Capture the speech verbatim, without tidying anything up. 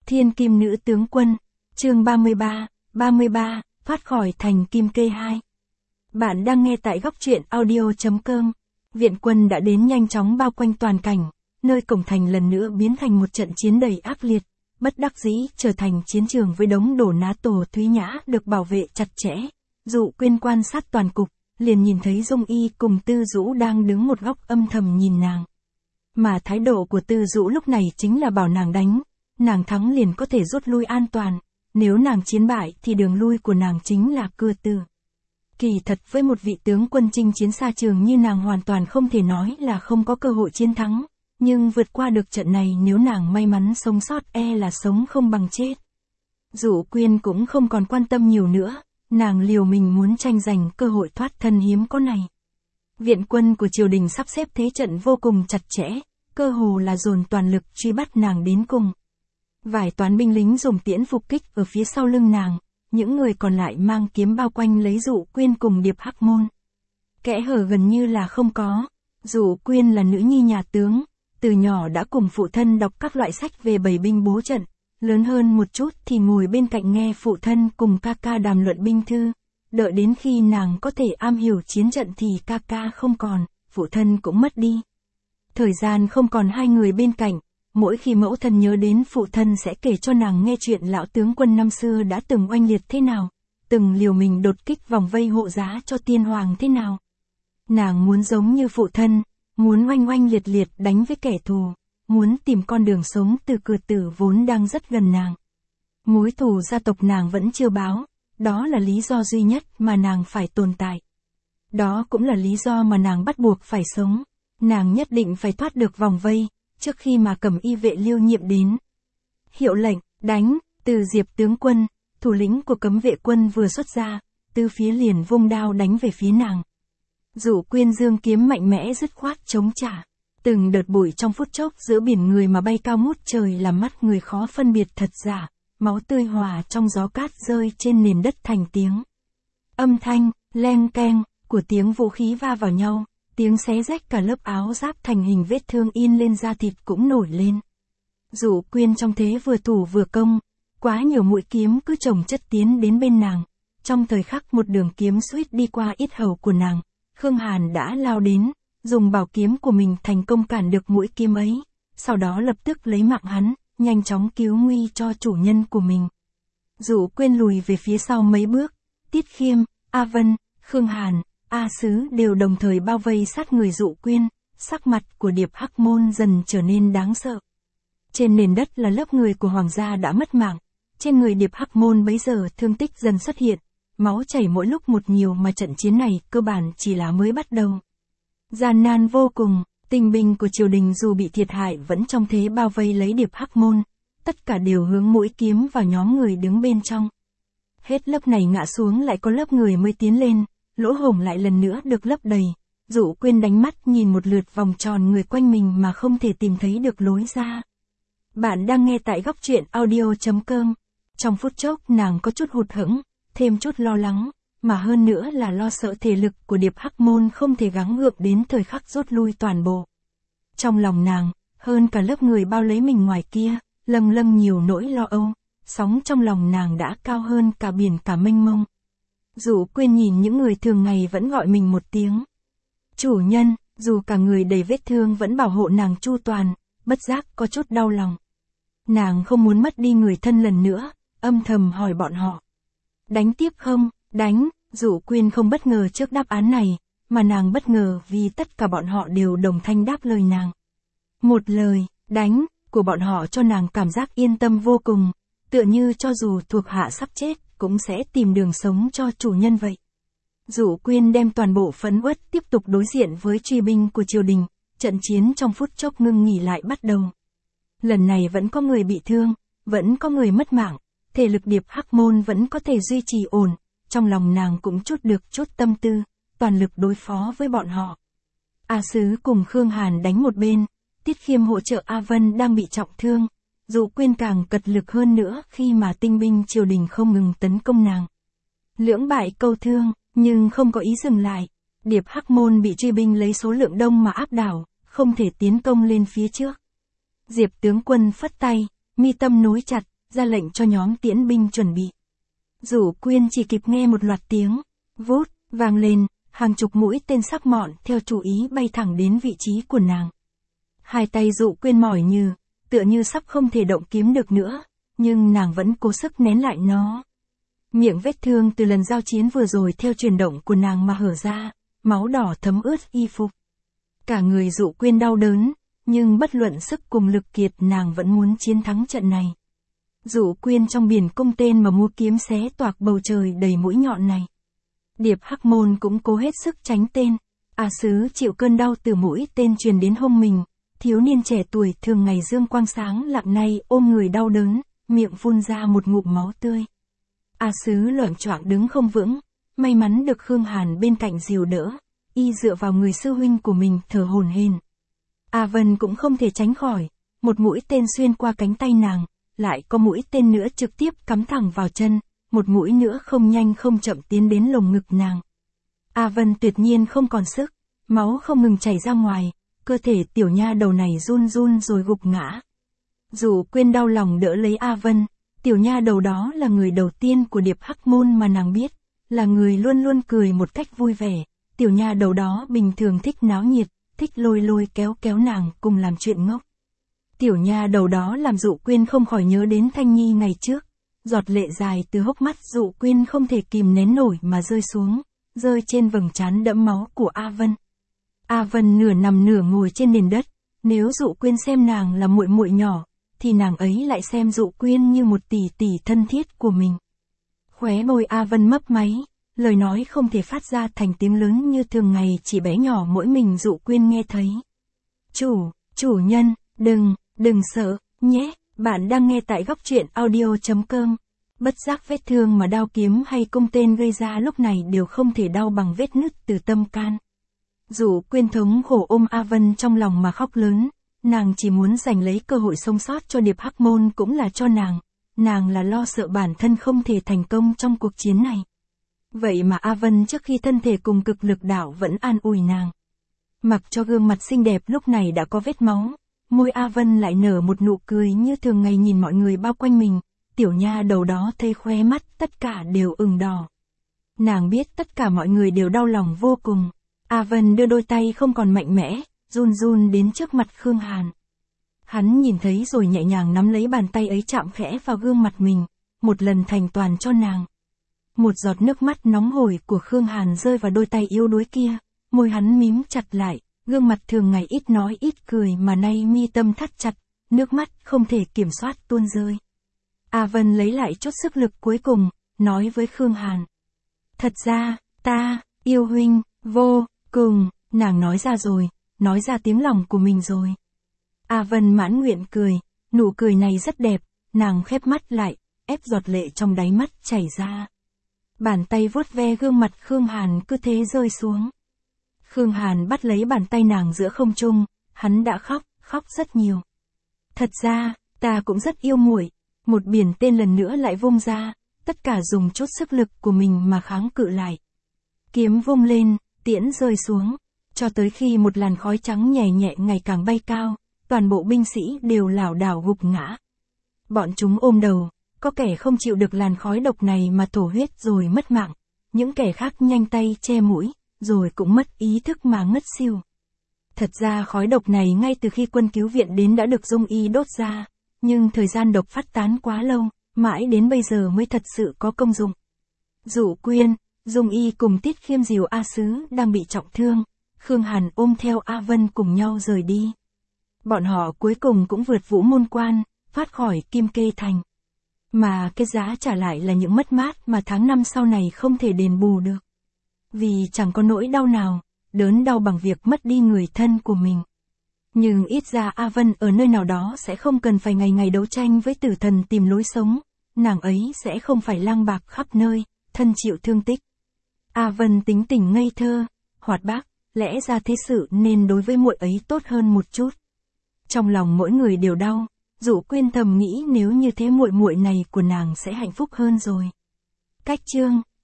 Thiên Kim Nữ Tướng Quân, chương ba mươi ba, ba mươi ba, thoát khỏi thành Kim Kê hai. Bạn đang nghe tại góc truyện audio chấm com. Viện quân đã đến nhanh chóng bao quanh toàn cảnh, nơi cổng thành lần nữa biến thành một trận chiến đầy ác liệt, bất đắc dĩ trở thành chiến trường với đống đổ nát. Tổ Thúy Nhã được bảo vệ chặt chẽ, Dụ Quyên quan sát toàn cục, liền nhìn thấy Dung Y cùng Tư Dũ đang đứng một góc âm thầm nhìn nàng. Mà thái độ của Tư Dũ lúc này chính là bảo nàng đánh, nàng thắng liền có thể rút lui an toàn, nếu nàng chiến bại thì đường lui của nàng chính là cưa tử. Kỳ thật với một vị tướng quân chinh chiến xa trường như nàng hoàn toàn không thể nói là không có cơ hội chiến thắng, nhưng vượt qua được trận này nếu nàng may mắn sống sót e là sống không bằng chết. Dụ Quyên cũng không còn quan tâm nhiều nữa, nàng liều mình muốn tranh giành cơ hội thoát thân hiếm có này. Viện quân của triều đình sắp xếp thế trận vô cùng chặt chẽ, cơ hồ là dồn toàn lực truy bắt nàng đến cùng. Vài toán binh lính dùng tiễn phục kích ở phía sau lưng nàng, những người còn lại mang kiếm bao quanh lấy Dụ Quyên cùng Điệp Hắc Môn. Kẽ hở gần như là không có. Dụ Quyên là nữ nhi nhà tướng, từ nhỏ đã cùng phụ thân đọc các loại sách về bày binh bố trận, lớn hơn một chút thì ngồi bên cạnh nghe phụ thân cùng ca ca đàm luận binh thư. Đợi đến khi nàng có thể am hiểu chiến trận thì ca ca không còn, phụ thân cũng mất đi. Thời gian không còn hai người bên cạnh, mỗi khi mẫu thân nhớ đến phụ thân sẽ kể cho nàng nghe chuyện lão tướng quân năm xưa đã từng oanh liệt thế nào, từng liều mình đột kích vòng vây hộ giá cho tiên hoàng thế nào. Nàng muốn giống như phụ thân, muốn oanh oanh liệt liệt đánh với kẻ thù, muốn tìm con đường sống từ cửa tử vốn đang rất gần nàng. Mối thù gia tộc nàng vẫn chưa báo, đó là lý do duy nhất mà nàng phải tồn tại. Đó cũng là lý do mà nàng bắt buộc phải sống, nàng nhất định phải thoát được vòng vây, trước khi mà Cẩm Y vệ Liêu Nhiệm đến. Hiệu lệnh, đánh, từ Diệp tướng quân, thủ lĩnh của cấm vệ quân vừa xuất ra, từ phía liền vung đao đánh về phía nàng. Dụ Quyên dương kiếm mạnh mẽ dứt khoát chống trả. Từng đợt bụi trong phút chốc giữa biển người mà bay cao ngút trời làm mắt người khó phân biệt thật giả, máu tươi hòa trong gió cát rơi trên nền đất thành tiếng. Âm thanh, leng keng, của tiếng vũ khí va vào nhau, tiếng xé rách cả lớp áo giáp thành hình vết thương in lên da thịt cũng nổi lên. Dụ Quyên trong thế vừa thủ vừa công, quá nhiều mũi kiếm cứ chồng chất tiến đến bên nàng. Trong thời khắc một đường kiếm suýt đi qua yết hầu của nàng, Khương Hàn đã lao đến, dùng bảo kiếm của mình thành công cản được mũi kiếm ấy, sau đó lập tức lấy mạng hắn, nhanh chóng cứu nguy cho chủ nhân của mình. Dụ Quyên lùi về phía sau mấy bước, Tiết Khiêm, A Vân, Khương Hàn, A Sứ đều đồng thời bao vây sát người Dụ Quyên, sắc mặt của Điệp Hắc Môn dần trở nên đáng sợ. Trên nền đất là lớp người của hoàng gia đã mất mạng, trên người Điệp Hắc Môn bấy giờ thương tích dần xuất hiện, máu chảy mỗi lúc một nhiều mà trận chiến này cơ bản chỉ là mới bắt đầu. Gian nan vô cùng, tinh binh của triều đình dù bị thiệt hại vẫn trong thế bao vây lấy Điệp Hắc Môn, tất cả đều hướng mũi kiếm vào nhóm người đứng bên trong. Hết lớp này ngã xuống lại có lớp người mới tiến lên, lỗ hổng lại lần nữa được lấp đầy. Dụ Quyên đánh mắt nhìn một lượt vòng tròn người quanh mình mà không thể tìm thấy được lối ra. Bạn đang nghe tại góc truyện audio chấm com. Trong phút chốc nàng có chút hụt hẫng, thêm chút lo lắng, mà hơn nữa là lo sợ thể lực của Điệp Hắc Môn không thể gắng gượng đến thời khắc rút lui toàn bộ. Trong lòng nàng, hơn cả lớp người bao lấy mình ngoài kia, lâng lâng nhiều nỗi lo âu, sóng trong lòng nàng đã cao hơn cả biển cả mênh mông. Dụ Quyên nhìn những người thường ngày vẫn gọi mình một tiếng chủ nhân, dù cả người đầy vết thương vẫn bảo hộ nàng chu toàn, bất giác có chút đau lòng. Nàng không muốn mất đi người thân lần nữa, âm thầm hỏi bọn họ. Đánh tiếp không? Đánh. Dụ Quyên không bất ngờ trước đáp án này, mà nàng bất ngờ vì tất cả bọn họ đều đồng thanh đáp lời nàng. Một lời, đánh, của bọn họ cho nàng cảm giác yên tâm vô cùng, tựa như cho dù thuộc hạ sắp chết, cũng sẽ tìm đường sống cho chủ nhân vậy. Dụ Quyên đem toàn bộ phấn uất tiếp tục đối diện với truy binh của triều đình, trận chiến trong phút chốc ngưng nghỉ lại bắt đầu. Lần này vẫn có người bị thương, vẫn có người mất mạng, thể lực Điệp Hắc Môn vẫn có thể duy trì ổn, trong lòng nàng cũng chút được chút tâm tư, toàn lực đối phó với bọn họ. A Sứ cùng Khương Hàn đánh một bên, Tiết Khiêm hỗ trợ A Vân đang bị trọng thương, Dụ Quyên càng cật lực hơn nữa khi mà tinh binh triều đình không ngừng tấn công nàng. Lưỡng bại câu thương, nhưng không có ý dừng lại, Điệp Hắc Môn bị truy binh lấy số lượng đông mà áp đảo, không thể tiến công lên phía trước. Diệp tướng quân phất tay, mi tâm nối chặt, ra lệnh cho nhóm tiễn binh chuẩn bị. Dụ Quyên chỉ kịp nghe một loạt tiếng, vút, vang lên, hàng chục mũi tên sắc mọn theo chủ ý bay thẳng đến vị trí của nàng. Hai tay Dụ Quyên mỏi như, tựa như sắp không thể động kiếm được nữa, nhưng nàng vẫn cố sức nén lại nó. Miệng vết thương từ lần giao chiến vừa rồi theo chuyển động của nàng mà hở ra, máu đỏ thấm ướt y phục. Cả người Dụ Quyên đau đớn, nhưng bất luận sức cùng lực kiệt nàng vẫn muốn chiến thắng trận này. Dụ Quyên trong biển cung tên mà múa kiếm xé toạc bầu trời đầy mũi nhọn này. Điệp Hắc Môn cũng cố hết sức tránh tên. A Sứ chịu cơn đau từ mũi tên truyền đến hông mình. Thiếu niên trẻ tuổi thường ngày dương quang sáng lặng nay ôm người đau đớn, miệng phun ra một ngụm máu tươi. A Sứ loạng choạng đứng không vững, may mắn được Khương Hàn bên cạnh dìu đỡ, y dựa vào người sư huynh của mình thở hổn hển. A Vân cũng không thể tránh khỏi, một mũi tên xuyên qua cánh tay nàng, lại có mũi tên nữa trực tiếp cắm thẳng vào chân, một mũi nữa không nhanh không chậm tiến đến lồng ngực nàng. A Vân tuyệt nhiên không còn sức, máu không ngừng chảy ra ngoài, cơ thể tiểu nha đầu này run run rồi gục ngã. Dụ Quyên đau lòng đỡ lấy A Vân, tiểu nha đầu đó là người đầu tiên của Điệp Hắc Môn mà nàng biết, là người luôn luôn cười một cách vui vẻ, tiểu nha đầu đó bình thường thích náo nhiệt, thích lôi lôi kéo kéo nàng cùng làm chuyện ngốc. Tiểu nha đầu đó làm Dụ Quyên không khỏi nhớ đến Thanh Nhi ngày trước, giọt lệ dài từ hốc mắt Dụ Quyên không thể kìm nén nổi mà rơi xuống, rơi trên vầng trán đẫm máu của A Vân. A Vân nửa nằm nửa ngồi trên nền đất, nếu Dụ Quyên xem nàng là muội muội nhỏ, thì nàng ấy lại xem Dụ Quyên như một tỷ tỷ thân thiết của mình. Khóe môi A Vân mấp máy, lời nói không thể phát ra thành tiếng lớn như thường ngày chỉ bé nhỏ mỗi mình Dụ Quyên nghe thấy. Chủ, chủ nhân, đừng, đừng sợ, nhé, bạn đang nghe tại góc truyện audio chấm com. Bất giác vết thương mà đao kiếm hay cung tên gây ra lúc này đều không thể đau bằng vết nứt từ tâm can. Dụ Quyên thống khổ ôm A Vân trong lòng mà khóc lớn, nàng chỉ muốn giành lấy cơ hội sống sót cho Điệp Hắc Môn cũng là cho nàng, nàng là lo sợ bản thân không thể thành công trong cuộc chiến này. Vậy mà A Vân trước khi thân thể cùng cực lực đảo vẫn an ủi nàng. Mặc cho gương mặt xinh đẹp lúc này đã có vết máu, môi A Vân lại nở một nụ cười như thường ngày nhìn mọi người bao quanh mình, tiểu nha đầu đó thấy khóe mắt tất cả đều ửng đỏ. Nàng biết tất cả mọi người đều đau lòng vô cùng. A Vân đưa đôi tay không còn mạnh mẽ, run run đến trước mặt Khương Hàn. Hắn nhìn thấy rồi nhẹ nhàng nắm lấy bàn tay ấy chạm khẽ vào gương mặt mình, một lần thành toàn cho nàng. Một giọt nước mắt nóng hổi của Khương Hàn rơi vào đôi tay yếu đuối kia, môi hắn mím chặt lại, gương mặt thường ngày ít nói ít cười mà nay mi tâm thắt chặt, nước mắt không thể kiểm soát tuôn rơi. A Vân lấy lại chút sức lực cuối cùng, nói với Khương Hàn. Thật ra, ta, yêu huynh, vô cùng, nàng nói ra rồi, nói ra tiếng lòng của mình rồi. A Vân mãn nguyện cười, nụ cười này rất đẹp, nàng khép mắt lại, ép giọt lệ trong đáy mắt chảy ra. Bàn tay vuốt ve gương mặt Khương Hàn cứ thế rơi xuống. Khương Hàn bắt lấy bàn tay nàng giữa không trung, hắn đã khóc, khóc rất nhiều. Thật ra, ta cũng rất yêu muội. Một biển tên lần nữa lại vung ra, tất cả dùng chút sức lực của mình mà kháng cự lại. Kiếm vung lên, tiễn rơi xuống, cho tới khi một làn khói trắng nhẹ nhẹ ngày càng bay cao, toàn bộ binh sĩ đều lảo đảo gục ngã. Bọn chúng ôm đầu, có kẻ không chịu được làn khói độc này mà thổ huyết rồi mất mạng, những kẻ khác nhanh tay che mũi, rồi cũng mất ý thức mà ngất xỉu. Thật ra khói độc này ngay từ khi quân cứu viện đến đã được Dung Y đốt ra, nhưng thời gian độc phát tán quá lâu, mãi đến bây giờ mới thật sự có công dụng. Dụ Quyên, Dung Y cùng Tiết Khiêm dìu A Sứ đang bị trọng thương, Khương Hàn ôm theo A Vân cùng nhau rời đi. Bọn họ cuối cùng cũng vượt vũ môn quan, thoát khỏi Kim Kê Thành. Mà cái giá trả lại là những mất mát mà tháng năm sau này không thể đền bù được. Vì chẳng có nỗi đau nào, đớn đau bằng việc mất đi người thân của mình. Nhưng ít ra A Vân ở nơi nào đó sẽ không cần phải ngày ngày đấu tranh với tử thần tìm lối sống, nàng ấy sẽ không phải lang bạc khắp nơi, thân chịu thương tích. A Vân tính tình ngây thơ, hoạt bát, lẽ ra thế sự nên đối với muội ấy tốt hơn một chút. Trong lòng mỗi người đều đau, Dụ Quyên thầm nghĩ nếu như thế muội muội này của nàng sẽ hạnh phúc hơn rồi. Cách chương